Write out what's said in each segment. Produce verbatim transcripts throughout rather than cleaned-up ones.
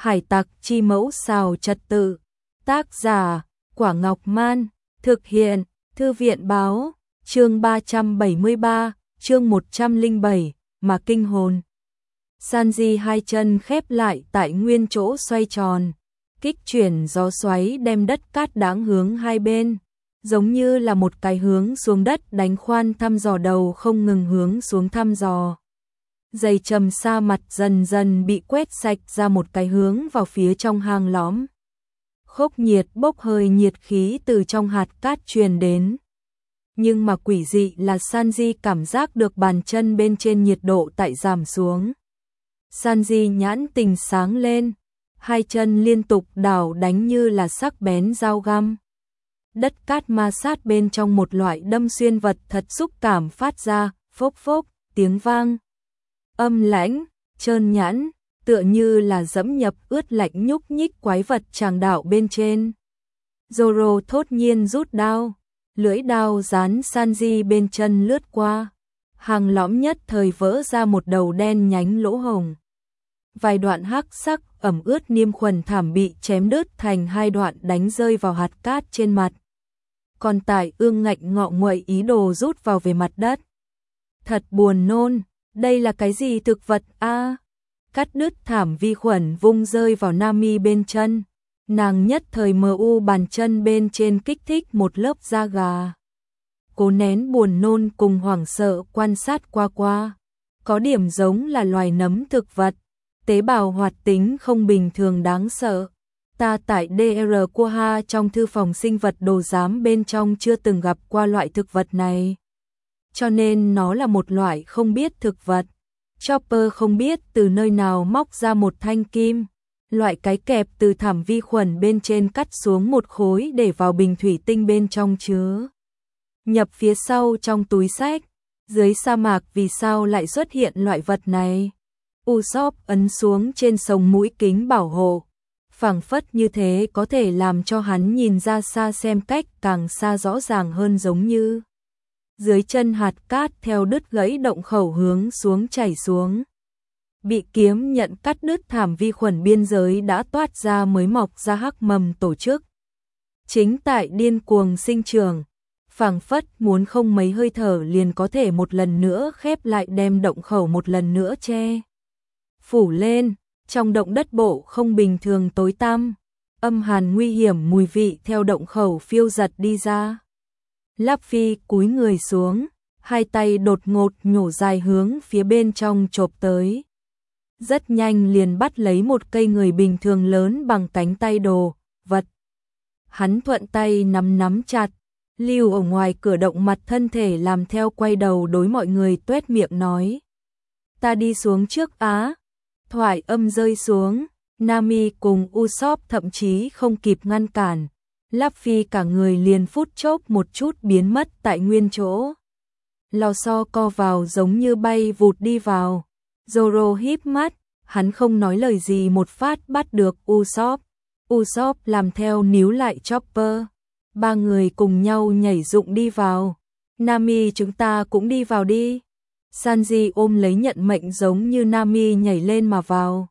Hải tặc chi mẫu xào trật tự. Tác giả, Quả Ngọc Man. Thực hiện, Thư viện báo. Chương ba trăm bảy mươi ba, chương một trăm lẻ bảy, mà kinh hồn. Sanji hai chân khép lại tại nguyên chỗ xoay tròn. Kích chuyển gió xoáy đem đất cát đáng hướng hai bên. Giống như là một cái hướng xuống đất đánh khoan thăm dò đầu không ngừng hướng xuống thăm dò. Dày trầm sa mặt dần dần bị quét sạch ra một cái hướng vào phía trong hang lõm. Khốc nhiệt bốc hơi nhiệt khí từ trong hạt cát truyền đến. Nhưng mà quỷ dị là Sanji cảm giác được bàn chân bên trên nhiệt độ tại giảm xuống. Sanji nhãn tình sáng lên, hai chân liên tục đảo đánh như là sắc bén dao găm. Đất cát ma sát bên trong một loại đâm xuyên vật thật xúc cảm phát ra, phốc phốc, tiếng vang. Âm lãnh, trơn nhẵn, tựa như là dẫm nhập ướt lạnh nhúc nhích quái vật tràng đạo bên trên. Zoro thốt nhiên rút đao, lưỡi đao dán Sanji bên chân lướt qua. Hàng lõm nhất thời vỡ ra một đầu đen nhánh lỗ hồng. Vài đoạn hắc sắc ẩm ướt niêm khuẩn thảm bị chém đứt thành hai đoạn đánh rơi vào hạt cát trên mặt. Còn tại ương ngạnh ngọ nguậy ý đồ rút vào về mặt đất. Thật buồn nôn, đây là cái gì thực vật a? À? Cắt đứt thảm vi khuẩn vung rơi vào Nami bên chân. Nàng nhất thời mờ u bàn chân bên trên kích thích một lớp da gà. Cố nén buồn nôn cùng hoảng sợ quan sát qua qua. Có điểm giống là loài nấm thực vật. Tế bào hoạt tính không bình thường đáng sợ. Ta tại đê rờ Koha trong thư phòng sinh vật đồ giám bên trong chưa từng gặp qua loại thực vật này. Cho nên nó là một loại không biết thực vật. Chopper không biết từ nơi nào móc ra một thanh kim. Loại cái kẹp từ thảm vi khuẩn bên trên cắt xuống một khối để vào bình thủy tinh bên trong chứa. Nhập phía sau trong túi xách. Dưới sa mạc vì sao lại xuất hiện loại vật này? Usopp ấn xuống trên sống mũi kính bảo hộ. Phảng phất như thế có thể làm cho hắn nhìn ra xa xem cách càng xa rõ ràng hơn, giống như dưới chân hạt cát theo đứt gãy động khẩu hướng xuống chảy xuống. Bị kiếm nhận cắt đứt thảm vi khuẩn biên giới đã toát ra mới mọc ra hắc mầm tổ chức. Chính tại điên cuồng sinh trưởng, phảng phất muốn không mấy hơi thở liền có thể một lần nữa khép lại đem động khẩu một lần nữa che phủ lên. Trong động đất bộ không bình thường tối tăm, âm hàn nguy hiểm mùi vị theo động khẩu phiêu giật đi ra. Luffy cúi người xuống, hai tay đột ngột nhổ dài hướng phía bên trong chộp tới. Rất nhanh liền bắt lấy một cây người bình thường lớn bằng cánh tay đồ vật. Hắn thuận tay nắm nắm chặt, lưu ở ngoài cửa động mặt thân thể làm theo, quay đầu đối mọi người tuét miệng nói: "Ta đi xuống trước á." Thoại âm rơi xuống, Nami cùng Usopp thậm chí không kịp ngăn cản. Luffy cả người liền phút chốc một chút biến mất tại nguyên chỗ. Lò xo co vào giống như bay vụt đi vào. Zoro híp mắt, hắn không nói lời gì một phát bắt được Usopp. Usopp làm theo níu lại Chopper. Ba người cùng nhau nhảy dựng đi vào. Nami, chúng ta cũng đi vào đi. Sanji ôm lấy nhận mệnh giống như Nami nhảy lên mà vào.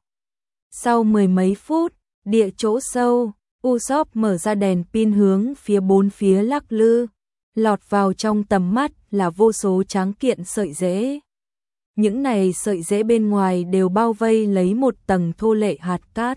Sau mười mấy phút, địa chỗ sâu, Usopp mở ra đèn pin hướng phía bốn phía lắc lư. Lọt vào trong tầm mắt là vô số tráng kiện sợi rễ. Những này sợi rễ bên ngoài đều bao vây lấy một tầng thô lệ hạt cát.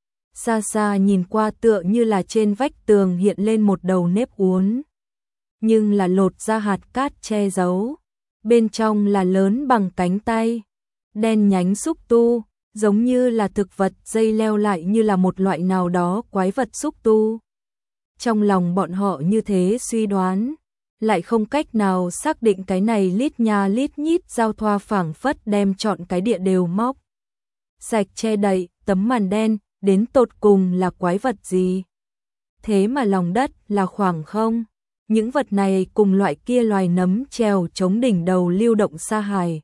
Xa xa nhìn qua tựa như là trên vách tường hiện lên một đầu nếp uốn. Nhưng là lột ra hạt cát che giấu. Bên trong là lớn bằng cánh tay, đen nhánh xúc tu, giống như là thực vật dây leo lại như là một loại nào đó quái vật xúc tu. Trong lòng bọn họ như thế suy đoán, lại không cách nào xác định cái này lít nha lít nhít giao thoa phảng phất đem trọn cái địa đều móc sạch che đậy, tấm màn đen, đến tột cùng là quái vật gì. Thế mà lòng đất là khoảng không. Những vật này cùng loại kia loài nấm treo chống đỉnh đầu lưu động sa hài.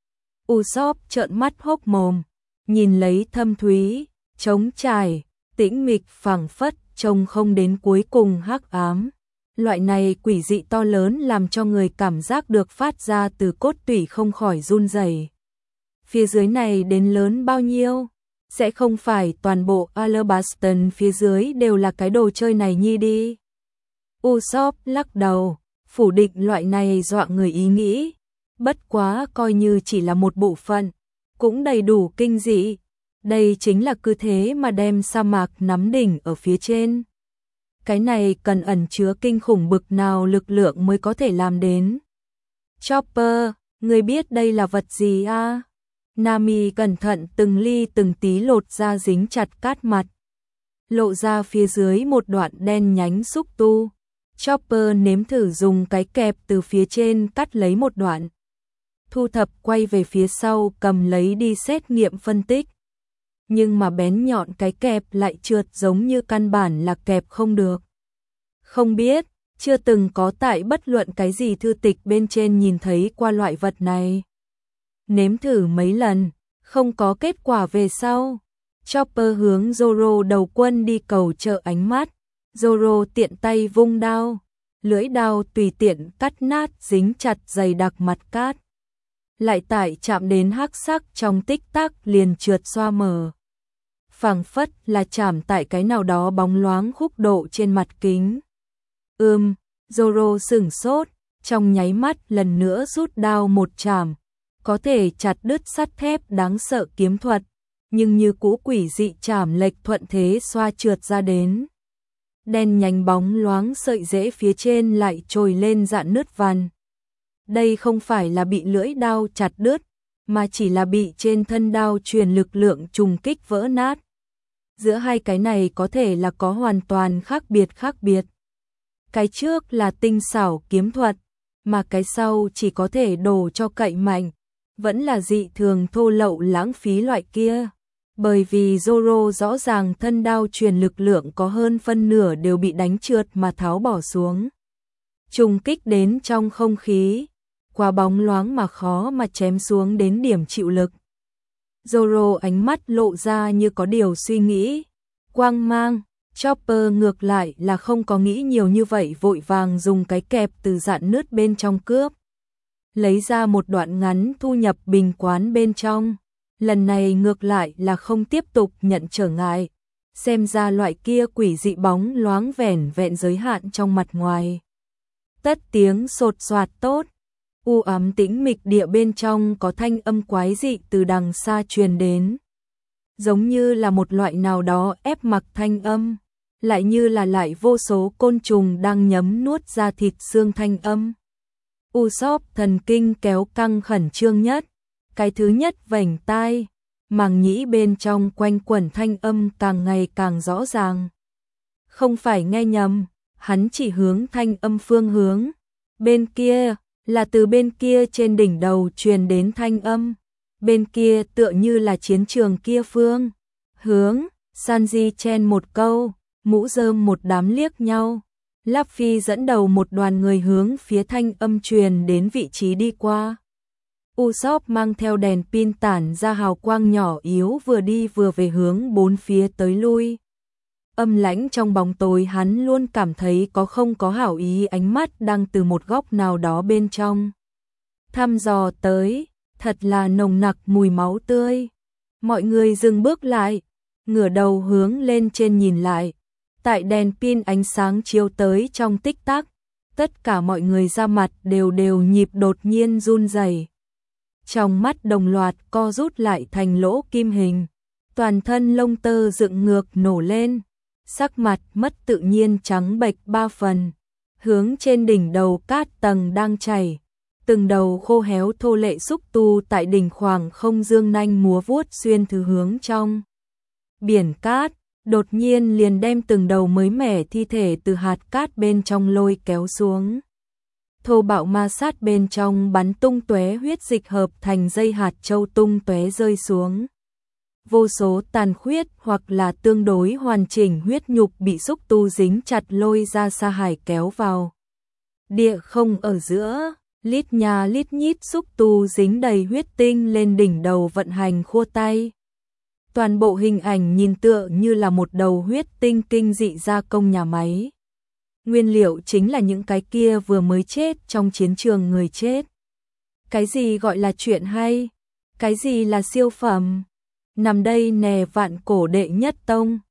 Usopp trợn mắt hốc mồm, nhìn lấy thâm thúy, trống trải, tĩnh mịch phảng phất trông không đến cuối cùng hắc ám. Loại này quỷ dị to lớn làm cho người cảm giác được phát ra từ cốt tủy không khỏi run rẩy. Phía dưới này đến lớn bao nhiêu? Sẽ không phải toàn bộ Alabaston phía dưới đều là cái đồ chơi này nhi đi. Usopp lắc đầu, phủ định loại này dọa người ý nghĩ. Bất quá coi như chỉ là một bộ phận, cũng đầy đủ kinh dị. Đây chính là cứ thế mà đem sa mạc nắm đỉnh ở phía trên. Cái này cần ẩn chứa kinh khủng bực nào lực lượng mới có thể làm đến. Chopper, người biết đây là vật gì à? Nami cẩn thận từng ly từng tí lột ra dính chặt cát mặt. Lộ ra phía dưới một đoạn đen nhánh xúc tu. Chopper nếm thử dùng cái kẹp từ phía trên cắt lấy một đoạn. Thu thập quay về phía sau cầm lấy đi xét nghiệm phân tích. Nhưng mà bén nhọn cái kẹp lại trượt giống như căn bản là kẹp không được. Không biết, chưa từng có tại bất luận cái gì thư tịch bên trên nhìn thấy qua loại vật này. Nếm thử mấy lần, không có kết quả về sau. Chopper hướng Zoro đầu quân đi cầu trợ ánh mắt. Zoro tiện tay vung đao, lưỡi đao tùy tiện cắt nát dính chặt dày đặc mặt cát. Lại tải chạm đến hắc sắc trong tích tắc liền trượt xoa mờ. Phảng phất là chạm tại cái nào đó bóng loáng khúc độ trên mặt kính. Ừm, Zoro sửng sốt, trong nháy mắt lần nữa rút đao một chạm. Có thể chặt đứt sắt thép đáng sợ kiếm thuật, nhưng như cũ quỷ dị chạm lệch thuận thế xoa trượt ra đến. Đen nhánh bóng loáng sợi rễ phía trên lại trồi lên dạn nứt vằn. Đây không phải là bị lưỡi đao chặt đứt, mà chỉ là bị trên thân đao truyền lực lượng trùng kích vỡ nát. Giữa hai cái này có thể là có hoàn toàn khác biệt khác biệt. Cái trước là tinh xảo kiếm thuật, mà cái sau chỉ có thể đổ cho cậy mạnh, vẫn là dị thường thô lậu lãng phí loại kia. Bởi vì Zoro rõ ràng thân đao truyền lực lượng có hơn phân nửa đều bị đánh trượt mà tháo bỏ xuống. Trùng kích đến trong không khí, qua bóng loáng mà khó mà chém xuống đến điểm chịu lực. Zoro ánh mắt lộ ra như có điều suy nghĩ. Quang mang, Chopper ngược lại là không có nghĩ nhiều như vậy, vội vàng dùng cái kẹp từ dạn nứt bên trong cướp. Lấy ra một đoạn ngắn thu nhập bình quán bên trong. Lần này ngược lại là không tiếp tục nhận trở ngại. Xem ra loại kia quỷ dị bóng loáng vẻn vẹn giới hạn trong mặt ngoài. Tất tiếng sột soạt tốt. U ám tĩnh mịch địa bên trong có thanh âm quái dị từ đằng xa truyền đến. Giống như là một loại nào đó ép mặc thanh âm. Lại như là lại vô số côn trùng đang nhấm nuốt ra thịt xương thanh âm. Usopp thần kinh kéo căng khẩn trương nhất. Cái thứ nhất vành tai, màng nhĩ bên trong quanh quẩn thanh âm càng ngày càng rõ ràng. Không phải nghe nhầm, hắn chỉ hướng thanh âm phương hướng. Bên kia, là từ bên kia trên đỉnh đầu truyền đến thanh âm. Bên kia tựa như là chiến trường kia phương. Hướng, Sanji chen một câu, mũ rơm một đám liếc nhau. Luffy dẫn đầu một đoàn người hướng phía thanh âm truyền đến vị trí đi qua. Usopp mang theo đèn pin tản ra hào quang nhỏ yếu vừa đi vừa về hướng bốn phía tới lui. Âm lãnh trong bóng tối hắn luôn cảm thấy có không có hảo ý ánh mắt đang từ một góc nào đó bên trong. Thăm dò tới, thật là nồng nặc mùi máu tươi. Mọi người dừng bước lại, ngửa đầu hướng lên trên nhìn lại. Tại đèn pin ánh sáng chiếu tới trong tích tắc, tất cả mọi người da mặt đều đều nhịp đột nhiên run rẩy. Trong mắt đồng loạt co rút lại thành lỗ kim hình, toàn thân lông tơ dựng ngược nổ lên, sắc mặt mất tự nhiên trắng bệch ba phần, hướng trên đỉnh đầu cát tầng đang chảy, từng đầu khô héo thô lệ xúc tu tại đỉnh khoảng không dương nanh múa vuốt xuyên thứ hướng trong. Biển cát, đột nhiên liền đem từng đầu mới mẻ thi thể từ hạt cát bên trong lôi kéo xuống. Thô bạo ma sát bên trong bắn tung tóe huyết dịch hợp thành dây hạt châu tung tóe rơi xuống. Vô số tàn khuyết hoặc là tương đối hoàn chỉnh huyết nhục bị xúc tu dính chặt lôi ra xa hải kéo vào. Địa không ở giữa, lít nhà lít nhít xúc tu dính đầy huyết tinh lên đỉnh đầu vận hành khua tay. Toàn bộ hình ảnh nhìn tựa như là một đầu huyết tinh kinh dị gia công nhà máy. Nguyên liệu chính là những cái kia vừa mới chết trong chiến trường người chết. Cái gì gọi là chuyện hay? Cái gì là siêu phẩm? nằm đây nè vạn cổ đệ nhất tông.